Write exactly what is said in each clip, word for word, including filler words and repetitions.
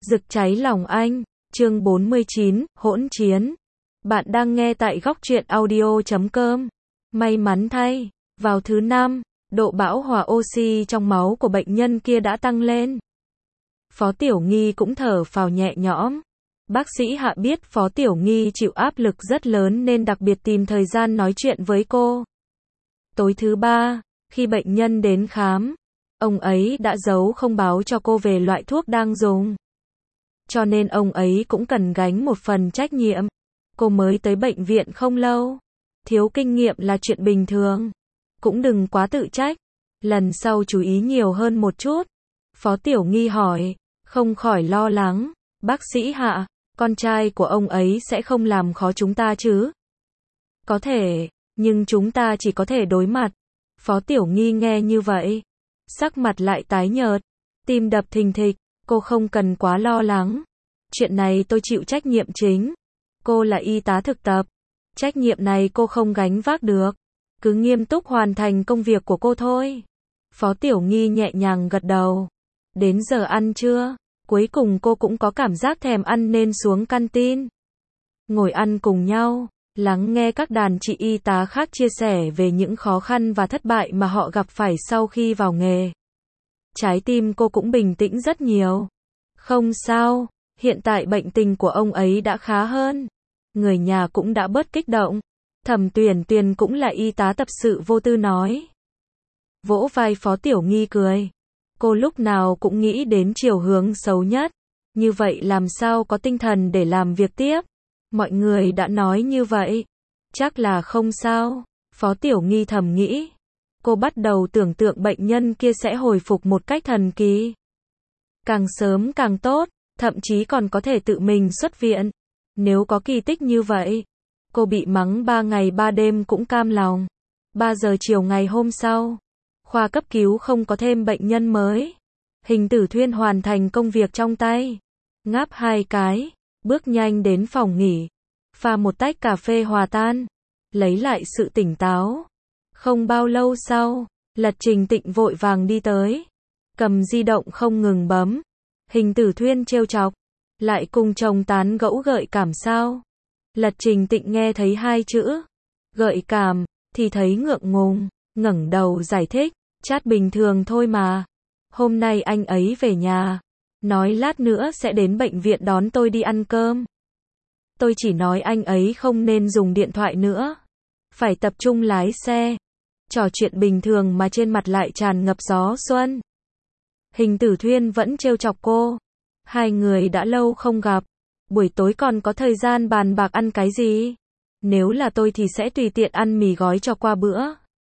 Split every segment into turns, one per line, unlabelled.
Rực cháy lòng anh, chương bốn mươi chín, hỗn chiến. Bạn đang nghe tại góc truyện audio chấm com. May mắn thay, vào thứ năm, độ bão hòa oxy trong máu của bệnh nhân kia đã tăng lên. Phó Tiểu Nghi cũng thở phào nhẹ nhõm. Bác sĩ Hạ biết Phó Tiểu Nghi chịu áp lực rất lớn nên đặc biệt tìm thời gian nói chuyện với cô. Tối thứ ba, khi bệnh nhân đến khám, ông ấy đã giấu không báo cho cô về loại thuốc đang dùng. Cho nên ông ấy cũng cần gánh một phần trách nhiệm. Cô mới tới bệnh viện không lâu. Thiếu kinh nghiệm là chuyện bình thường. Cũng đừng quá tự trách. Lần sau chú ý nhiều hơn một chút. Phó Tiểu Nghi hỏi, không khỏi lo lắng. Bác sĩ Hạ, con trai của ông ấy sẽ không làm khó chúng ta chứ? Có thể, nhưng chúng ta chỉ có thể đối mặt. Phó Tiểu Nghi nghe như vậy, sắc mặt lại tái nhợt, tim đập thình thịch. Cô không cần quá lo lắng. Chuyện này tôi chịu trách nhiệm chính. Cô là y tá thực tập. Trách nhiệm này cô không gánh vác được. Cứ nghiêm túc hoàn thành công việc của cô thôi. Phó Tiểu Nghi nhẹ nhàng gật đầu. Đến giờ ăn trưa, cuối cùng cô cũng có cảm giác thèm ăn nên xuống canteen. Ngồi ăn cùng nhau, lắng nghe các đàn chị y tá khác chia sẻ về những khó khăn và thất bại mà họ gặp phải sau khi vào nghề. Trái tim cô cũng bình tĩnh rất nhiều. Không sao, hiện tại bệnh tình của ông ấy đã khá hơn. Người nhà cũng đã bớt kích động. Thẩm Tuyển Tuyền cũng là y tá tập sự vô tư nói. Vỗ vai Phó Tiểu Nghi cười. Cô lúc nào cũng nghĩ đến chiều hướng xấu nhất. Như vậy làm sao có tinh thần để làm việc tiếp. Mọi người đã nói như vậy. Chắc là không sao. Phó Tiểu Nghi thầm nghĩ. Cô bắt đầu tưởng tượng bệnh nhân kia sẽ hồi phục một cách thần kỳ. Càng sớm càng tốt, thậm chí còn có thể tự mình xuất viện. Nếu có kỳ tích như vậy, cô bị mắng ba ngày ba đêm cũng cam lòng. ba giờ chiều ngày hôm sau, khoa cấp cứu không có thêm bệnh nhân mới. Hình Tử Thuyên hoàn thành công việc trong tay. Ngáp hai cái, bước nhanh đến phòng nghỉ. Pha một tách cà phê hòa tan. Lấy lại sự tỉnh táo. Không bao lâu sau, Lật Trình Tịnh vội vàng đi tới. Cầm di động không ngừng bấm. Hình Tử Thuyên trêu chọc. Lại cùng chồng tán gẫu gợi cảm sao? Lật Trình Tịnh nghe thấy hai chữ gợi cảm, thì thấy ngượng ngùng, ngẩng đầu giải thích. Chat bình thường thôi mà. Hôm nay anh ấy về nhà. Nói lát nữa sẽ đến bệnh viện đón tôi đi ăn cơm. Tôi chỉ nói anh ấy không nên dùng điện thoại nữa. Phải tập trung lái xe. Trò chuyện bình thường mà trên mặt lại tràn ngập gió xuân. Hình Tử Thuyên vẫn trêu chọc cô. Hai người đã lâu không gặp. Buổi tối còn có thời gian bàn bạc ăn cái gì? Nếu là tôi thì sẽ tùy tiện ăn mì gói cho qua bữa.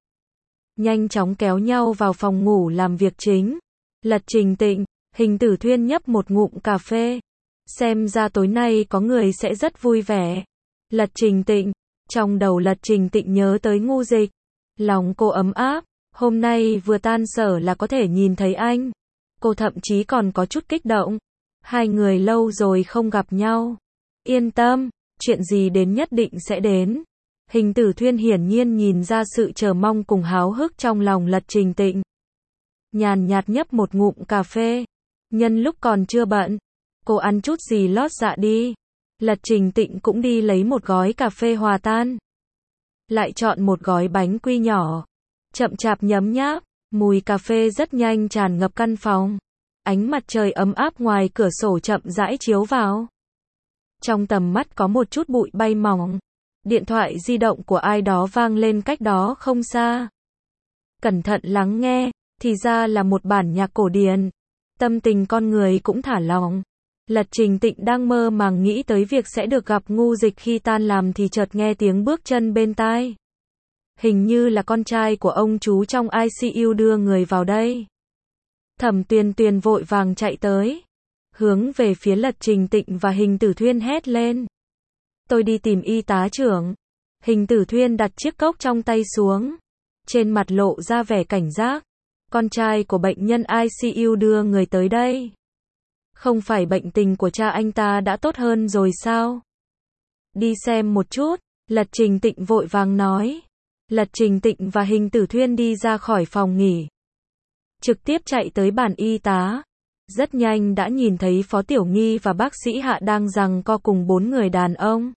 Nhanh chóng kéo nhau vào phòng ngủ làm việc chính. Lật Trình Tịnh, Hình Tử Thuyên nhấp một ngụm cà phê. Xem ra tối nay có người sẽ rất vui vẻ. Lật Trình Tịnh, trong đầu Lật Trình Tịnh nhớ tới Ngu Dịch. Lòng cô ấm áp, hôm nay vừa tan sở là có thể nhìn thấy anh. Cô thậm chí còn có chút kích động. Hai người lâu rồi không gặp nhau. Yên tâm, chuyện gì đến nhất định sẽ đến. Hình Tử Thuyên hiển nhiên nhìn ra sự chờ mong cùng háo hức trong lòng Lật Trình Tịnh. Nhàn nhạt nhấp một ngụm cà phê. Nhân lúc còn chưa bận, cô ăn chút gì lót dạ đi. Lật Trình Tịnh cũng đi lấy một gói cà phê hòa tan. Lại chọn một gói bánh quy nhỏ. Chậm chạp nhấm nháp, mùi cà phê rất nhanh tràn ngập căn phòng. Ánh mặt trời ấm áp ngoài cửa sổ chậm rãi chiếu vào. Trong tầm mắt có một chút bụi bay mỏng. Điện thoại di động của ai đó vang lên cách đó không xa. Cẩn thận lắng nghe, thì ra là một bản nhạc cổ điển. Tâm tình con người cũng thả lỏng. Lật Trình Tịnh đang mơ màng nghĩ tới việc sẽ được gặp Ngu Dịch khi tan làm thì chợt nghe tiếng bước chân bên tai. Hình như là con trai của ông chú trong i xê u đưa người vào đây. Thẩm Tuyển Tuyền vội vàng chạy tới. Hướng về phía Lật Trình Tịnh và Hình Tử Thuyên hét lên. Tôi đi tìm y tá trưởng. Hình Tử Thuyên đặt chiếc cốc trong tay xuống. Trên mặt lộ ra vẻ cảnh giác. Con trai của bệnh nhân i xê u đưa người tới đây. Không phải bệnh tình của cha anh ta đã tốt hơn rồi sao? Đi xem một chút, Lật Trình Tịnh vội vàng nói. Lật Trình Tịnh và Hình Tử Thuyên đi ra khỏi phòng nghỉ. Trực tiếp chạy tới bàn y tá. Rất nhanh đã nhìn thấy Phó Tiểu Nghi và bác sĩ Hạ đang giằng co cùng bốn người đàn ông.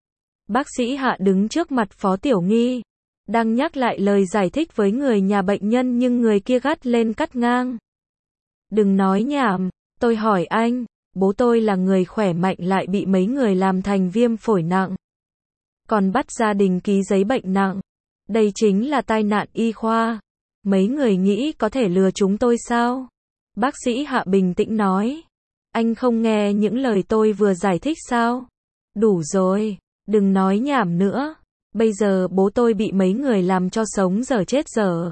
Bác sĩ Hạ đứng trước mặt Phó Tiểu Nghi, đang nhắc lại lời giải thích với người nhà bệnh nhân nhưng người kia gắt lên cắt ngang. Đừng nói nhảm, tôi hỏi anh, bố tôi là người khỏe mạnh lại bị mấy người làm thành viêm phổi nặng. Còn bắt gia đình ký giấy bệnh nặng. Đây chính là tai nạn y khoa. Mấy người nghĩ có thể lừa chúng tôi sao? Bác sĩ Hạ bình tĩnh nói. Anh không nghe những lời tôi vừa giải thích sao? Đủ rồi, đừng nói nhảm nữa. Bây giờ bố tôi bị mấy người làm cho sống dở chết dở.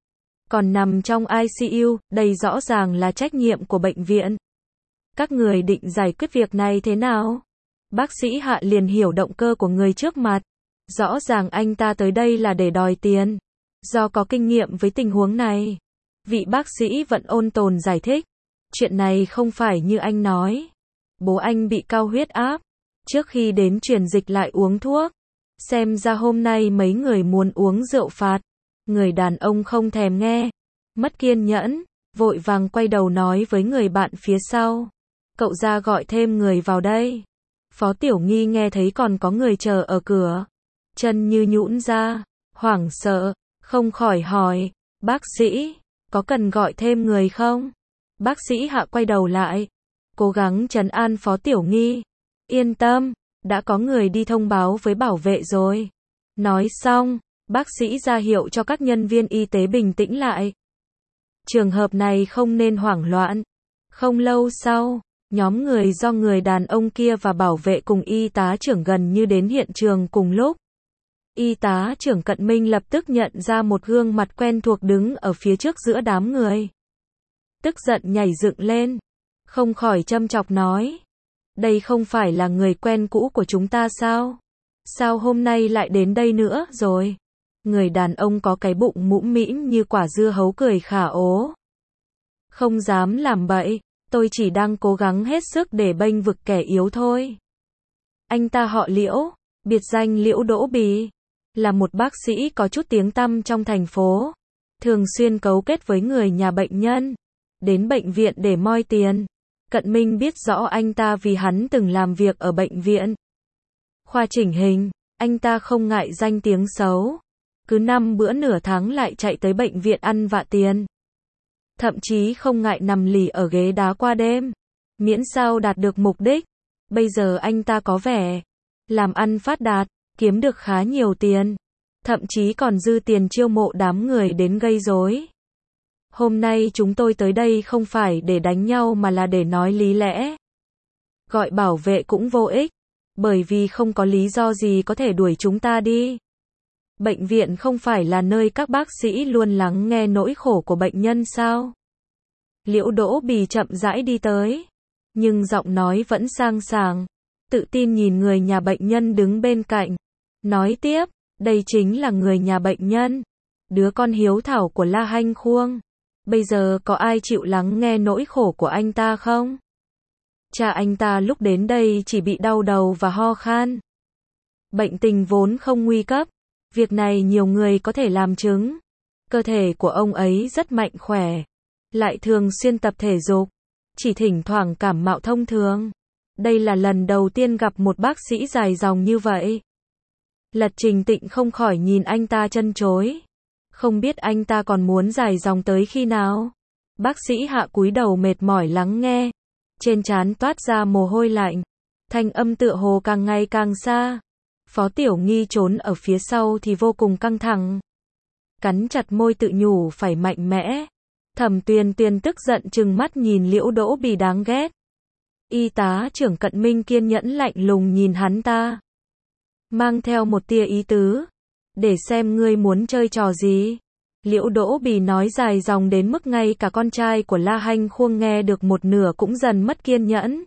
Còn nằm trong i xê u, đây rõ ràng là trách nhiệm của bệnh viện. Các người định giải quyết việc này thế nào? Bác sĩ Hạ liền hiểu động cơ của người trước mặt. Rõ ràng anh ta tới đây là để đòi tiền. Do có kinh nghiệm với tình huống này, vị bác sĩ vẫn ôn tồn giải thích. Chuyện này không phải như anh nói. Bố anh bị cao huyết áp. Trước khi đến truyền dịch lại uống thuốc. Xem ra hôm nay mấy người muốn uống rượu phạt. Người đàn ông không thèm nghe. Mất kiên nhẫn, vội vàng quay đầu nói với người bạn phía sau. Cậu ra gọi thêm người vào đây. Phó Tiểu Nghi nghe thấy còn có người chờ ở cửa. Chân như nhũn ra, hoảng sợ, không khỏi hỏi, bác sĩ, có cần gọi thêm người không? Bác sĩ Hạ quay đầu lại, cố gắng trấn an Phó Tiểu Nghi. Yên tâm, đã có người đi thông báo với bảo vệ rồi. Nói xong, bác sĩ ra hiệu cho các nhân viên y tế bình tĩnh lại. Trường hợp này không nên hoảng loạn. Không lâu sau, nhóm người do người đàn ông kia và bảo vệ cùng y tá trưởng gần như đến hiện trường cùng lúc. Y tá trưởng Cận Minh lập tức nhận ra một gương mặt quen thuộc đứng ở phía trước giữa đám người. Tức giận nhảy dựng lên, không khỏi châm chọc nói. Đây không phải là người quen cũ của chúng ta sao? Sao hôm nay lại đến đây nữa rồi? Người đàn ông có cái bụng mũm mĩm như quả dưa hấu cười khả ố. Không dám làm bậy, tôi chỉ đang cố gắng hết sức để bênh vực kẻ yếu thôi. Anh ta họ Liễu, biệt danh Liễu Đỗ Bì, là một bác sĩ có chút tiếng tăm trong thành phố, thường xuyên cấu kết với người nhà bệnh nhân, đến bệnh viện để moi tiền. Cận Minh biết rõ anh ta vì hắn từng làm việc ở bệnh viện khoa chỉnh hình, anh ta không ngại danh tiếng xấu, cứ năm bữa nửa tháng lại chạy tới bệnh viện ăn vạ tiền. Thậm chí không ngại nằm lì ở ghế đá qua đêm, miễn sao đạt được mục đích. Bây giờ anh ta có vẻ làm ăn phát đạt, kiếm được khá nhiều tiền, thậm chí còn dư tiền chiêu mộ đám người đến gây rối. Hôm nay chúng tôi tới đây không phải để đánh nhau mà là để nói lý lẽ. Gọi bảo vệ cũng vô ích, bởi vì không có lý do gì có thể đuổi chúng ta đi. Bệnh viện không phải là nơi các bác sĩ luôn lắng nghe nỗi khổ của bệnh nhân sao? Liễu Đỗ Bì chậm rãi đi tới, nhưng giọng nói vẫn sang sảng, tự tin nhìn người nhà bệnh nhân đứng bên cạnh. Nói tiếp, đây chính là người nhà bệnh nhân, đứa con hiếu thảo của La Hanh Khuông. Bây giờ có ai chịu lắng nghe nỗi khổ của anh ta không? Cha anh ta lúc đến đây chỉ bị đau đầu và ho khan. Bệnh tình vốn không nguy cấp, việc này nhiều người có thể làm chứng. Cơ thể của ông ấy rất mạnh khỏe, lại thường xuyên tập thể dục, chỉ thỉnh thoảng cảm mạo thông thường. Đây là lần đầu tiên gặp một bác sĩ dài dòng như vậy. Lật Trình Tịnh không khỏi nhìn anh ta trân trối. Không biết anh ta còn muốn dài dòng tới khi nào. Bác sĩ Hạ cúi đầu mệt mỏi lắng nghe, trên trán toát ra mồ hôi lạnh, thanh âm tựa hồ càng ngày càng xa. Phó Tiểu Nghi trốn ở phía sau thì vô cùng căng thẳng, cắn chặt môi tự nhủ phải mạnh mẽ. Thẩm Tuyền Tuyền tức giận trừng mắt nhìn Liễu Đỗ Bì đáng ghét. Y tá trưởng Cận Minh kiên nhẫn lạnh lùng nhìn hắn ta, mang theo một tia ý tứ, để xem ngươi muốn chơi trò gì. Liễu Đỗ Bì nói dài dòng đến mức ngay cả con trai của La Hanh Khuông nghe được một nửa cũng dần mất kiên nhẫn,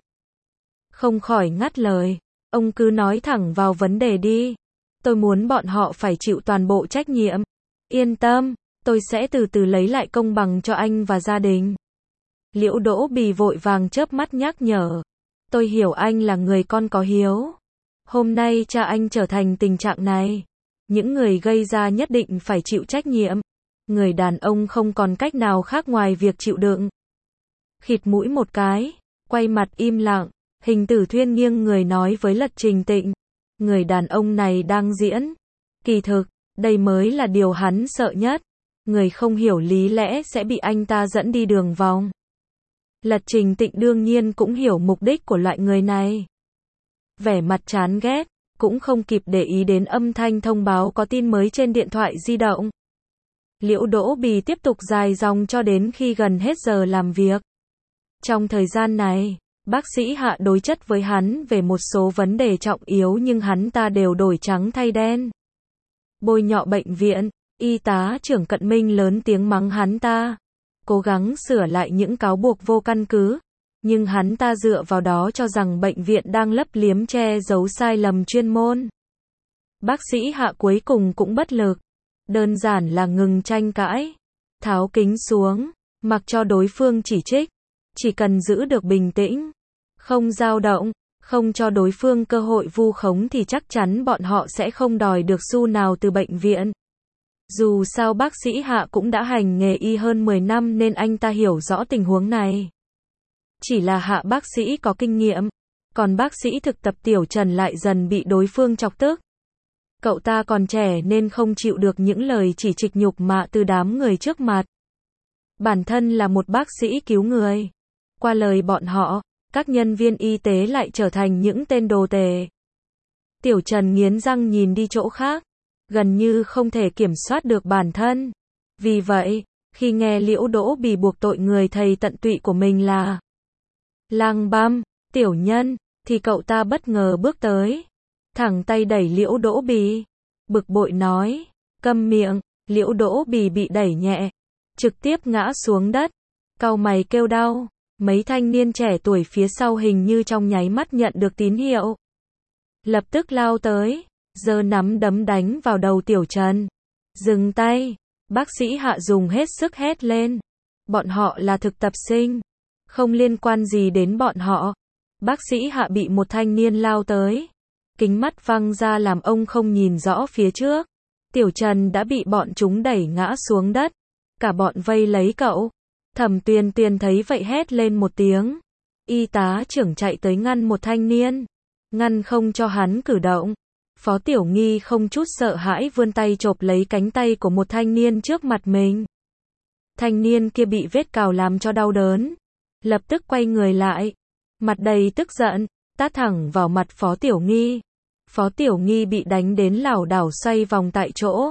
không khỏi ngắt lời. Ông cứ nói thẳng vào vấn đề đi. Tôi muốn bọn họ phải chịu toàn bộ trách nhiệm. Yên tâm, tôi sẽ từ từ lấy lại công bằng cho anh và gia đình. Liễu Đỗ Bì vội vàng chớp mắt nhắc nhở. Tôi hiểu anh là người con có hiếu. Hôm nay cha anh trở thành tình trạng này, những người gây ra nhất định phải chịu trách nhiệm. Người đàn ông không còn cách nào khác ngoài việc chịu đựng. khịt mũi một cái, quay mặt im lặng. Hình Tử Thuyên nghiêng người nói với Lật Trình Tịnh, người đàn ông này đang diễn. Kỳ thực, đây mới là điều hắn sợ nhất. Người không hiểu lý lẽ sẽ bị anh ta dẫn đi đường vòng. Lật Trình Tịnh đương nhiên cũng hiểu mục đích của loại người này. Vẻ mặt chán ghét, cũng không kịp để ý đến âm thanh thông báo có tin mới trên điện thoại di động. Liễu Đỗ Bì tiếp tục dài dòng cho đến khi gần hết giờ làm việc. Trong thời gian này, bác sĩ Hạ đối chất với hắn về một số vấn đề trọng yếu nhưng hắn ta đều đổi trắng thay đen. Bôi nhọ bệnh viện, y tá trưởng Cận Minh lớn tiếng mắng hắn ta, cố gắng sửa lại những cáo buộc vô căn cứ, nhưng hắn ta dựa vào đó cho rằng bệnh viện đang lấp liếm che giấu sai lầm chuyên môn. Bác sĩ Hạ cuối cùng cũng bất lực, đơn giản là ngừng tranh cãi, tháo kính xuống, mặc cho đối phương chỉ trích, chỉ cần giữ được bình tĩnh, không dao động, không cho đối phương cơ hội vu khống thì chắc chắn bọn họ sẽ không đòi được xu nào từ bệnh viện. Dù sao bác sĩ Hạ cũng đã hành nghề y hơn mười năm nên anh ta hiểu rõ tình huống này. Chỉ là Hạ bác sĩ có kinh nghiệm, còn bác sĩ thực tập Tiểu Trần lại dần bị đối phương chọc tức. Cậu ta còn trẻ nên không chịu được những lời chỉ trích nhục mạ từ đám người trước mặt. Bản thân là một bác sĩ cứu người. Qua lời bọn họ, các nhân viên y tế lại trở thành những tên đồ tể. Tiểu Trần nghiến răng nhìn đi chỗ khác, gần như không thể kiểm soát được bản thân. Vì vậy, khi nghe Liễu Đỗ Bì buộc tội người thầy tận tụy của mình là lang băm, tiểu nhân, thì cậu ta bất ngờ bước tới, thẳng tay đẩy Liễu Đỗ Bì, bực bội nói, câm miệng. Liễu Đỗ Bì bị đẩy nhẹ, trực tiếp ngã xuống đất, cau mày kêu đau. Mấy thanh niên trẻ tuổi phía sau hình như trong nháy mắt nhận được tín hiệu, lập tức lao tới, giơ nắm đấm đánh vào đầu Tiểu Trần. Dừng tay, bác sĩ Hạ dùng hết sức hét lên. Bọn họ là thực tập sinh, không liên quan gì đến bọn họ. Bác sĩ Hạ bị một thanh niên lao tới, kính mắt văng ra làm ông không nhìn rõ phía trước. Tiểu Trần đã bị bọn chúng đẩy ngã xuống đất, cả bọn vây lấy cậu. Thẩm Tuyền Tuyền thấy vậy hét lên một tiếng. Y tá trưởng chạy tới ngăn một thanh niên, ngăn không cho hắn cử động. Phó Tiểu Nghi không chút sợ hãi vươn tay chộp lấy cánh tay của một thanh niên trước mặt mình. Thanh niên kia bị vết cào làm cho đau đớn, lập tức quay người lại, mặt đầy tức giận, tát thẳng vào mặt Phó Tiểu Nghi. Phó Tiểu Nghi bị đánh đến lảo đảo xoay vòng tại chỗ.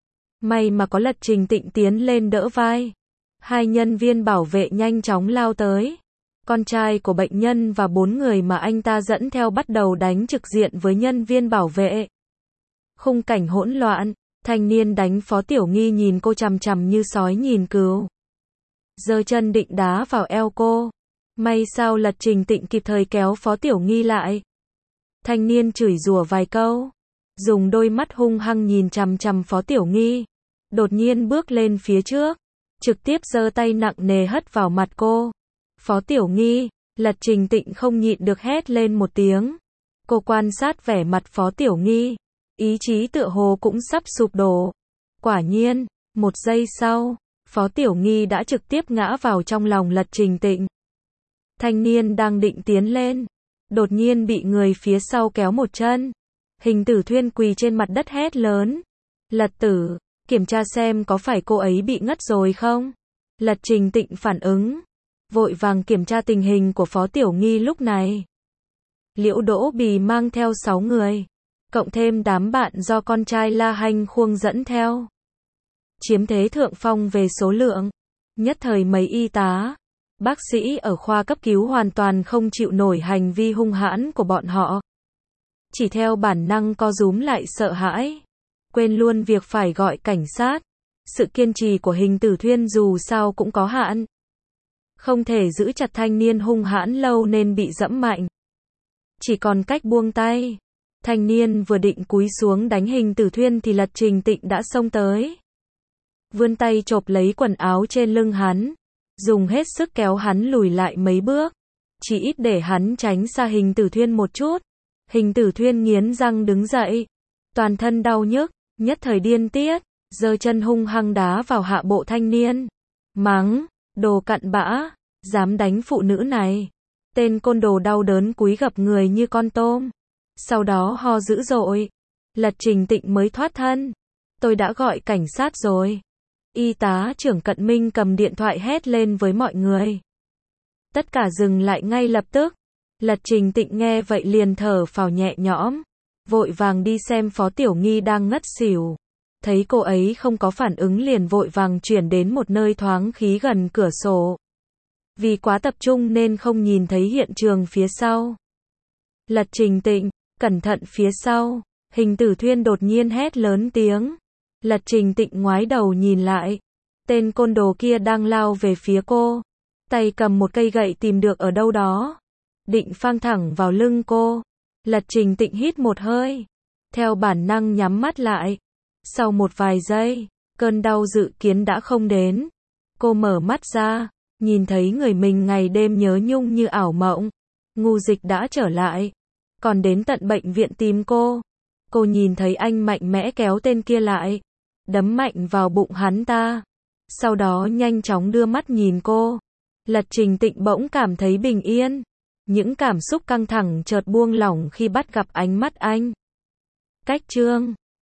May mà có Lật Trình Tịnh tiến lên đỡ vai. Hai nhân viên bảo vệ nhanh chóng lao tới. Con trai của bệnh nhân và bốn người mà anh ta dẫn theo bắt đầu đánh trực diện với nhân viên bảo vệ. Khung cảnh hỗn loạn, thanh niên đánh Phó Tiểu Nghi nhìn cô chằm chằm như sói nhìn cừu. Giơ chân định đá vào eo cô. May sao Lật Trình Tịnh kịp thời kéo Phó Tiểu Nghi lại. Thanh niên chửi rủa vài câu, dùng đôi mắt hung hăng nhìn chằm chằm Phó Tiểu Nghi. Đột nhiên bước lên phía trước, trực tiếp giơ tay nặng nề hất vào mặt cô. Phó Tiểu Nghi, Lật Trình Tịnh không nhịn được hét lên một tiếng. Cô quan sát vẻ mặt Phó Tiểu Nghi, ý chí tựa hồ cũng sắp sụp đổ. Quả nhiên, một giây sau, Phó Tiểu Nghi đã trực tiếp ngã vào trong lòng Lật Trình Tịnh. Thanh niên đang định tiến lên, đột nhiên bị người phía sau kéo một chân. Hình Tử Thuyên quỳ trên mặt đất hét lớn. Lật tử, kiểm tra xem có phải cô ấy bị ngất rồi không? Lật Trình Tịnh phản ứng, vội vàng kiểm tra tình hình của Phó Tiểu Nghi lúc này. Liễu Đỗ Bì mang theo sáu người, cộng thêm đám bạn do con trai La Hanh Khuông dẫn theo, chiếm thế thượng phong về số lượng. Nhất thời mấy y tá, bác sĩ ở khoa cấp cứu hoàn toàn không chịu nổi hành vi hung hãn của bọn họ. Chỉ theo bản năng co rúm lại sợ hãi, quên luôn việc phải gọi cảnh sát. Sự kiên trì của Hình Tử Thuyên dù sao cũng có hạn, không thể giữ chặt thanh niên hung hãn lâu nên bị dẫm mạnh. Chỉ còn cách buông tay. Thanh niên vừa định cúi xuống đánh Hình Tử Thuyên thì Lật Trình Tịnh đã xông tới, vươn tay chộp lấy quần áo trên lưng hắn, dùng hết sức kéo hắn lùi lại mấy bước, chỉ ít để hắn tránh xa Hình Tử Thuyên một chút. Hình Tử Thuyên nghiến răng đứng dậy, toàn thân đau nhức, nhất thời điên tiết, giơ chân hung hăng đá vào hạ bộ thanh niên, mắng, đồ cặn bã, Dám đánh phụ nữ này. Tên côn đồ đau đớn cúi gập người như con tôm. Sau đó ho dữ dội. Lật Trình Tịnh mới thoát thân. Tôi đã gọi cảnh sát rồi. Y tá trưởng Cận Minh cầm điện thoại hét lên với mọi người. Tất cả dừng lại ngay lập tức. Lật Trình Tịnh nghe vậy liền thở phào nhẹ nhõm. Vội vàng đi xem Phó Tiểu Nghi đang ngất xỉu. Thấy cô ấy không có phản ứng liền vội vàng chuyển đến một nơi thoáng khí gần cửa sổ. Vì quá tập trung nên không nhìn thấy hiện trường phía sau. Lật Trình Tịnh, cẩn thận phía sau. Hình Tử Thuyên đột nhiên hét lớn tiếng. Lật Trình Tịnh ngoái đầu nhìn lại. Tên côn đồ kia đang lao về phía cô. Tay cầm một cây gậy tìm được ở đâu đó. Định phang thẳng vào lưng cô. Lật Trình Tịnh hít một hơi. Theo bản năng nhắm mắt lại. Sau một vài giây, cơn đau dự kiến đã không đến. Cô mở mắt ra, nhìn thấy người mình ngày đêm nhớ nhung như ảo mộng. Ngô Dịch đã trở lại. Còn đến tận bệnh viện tìm cô. Cô nhìn thấy anh mạnh mẽ kéo tên kia lại. Đấm mạnh vào bụng hắn ta. Sau đó nhanh chóng đưa mắt nhìn cô. Lật Trình Tịnh bỗng cảm thấy bình yên. Những cảm xúc căng thẳng chợt buông lỏng khi bắt gặp ánh mắt anh. Cách chương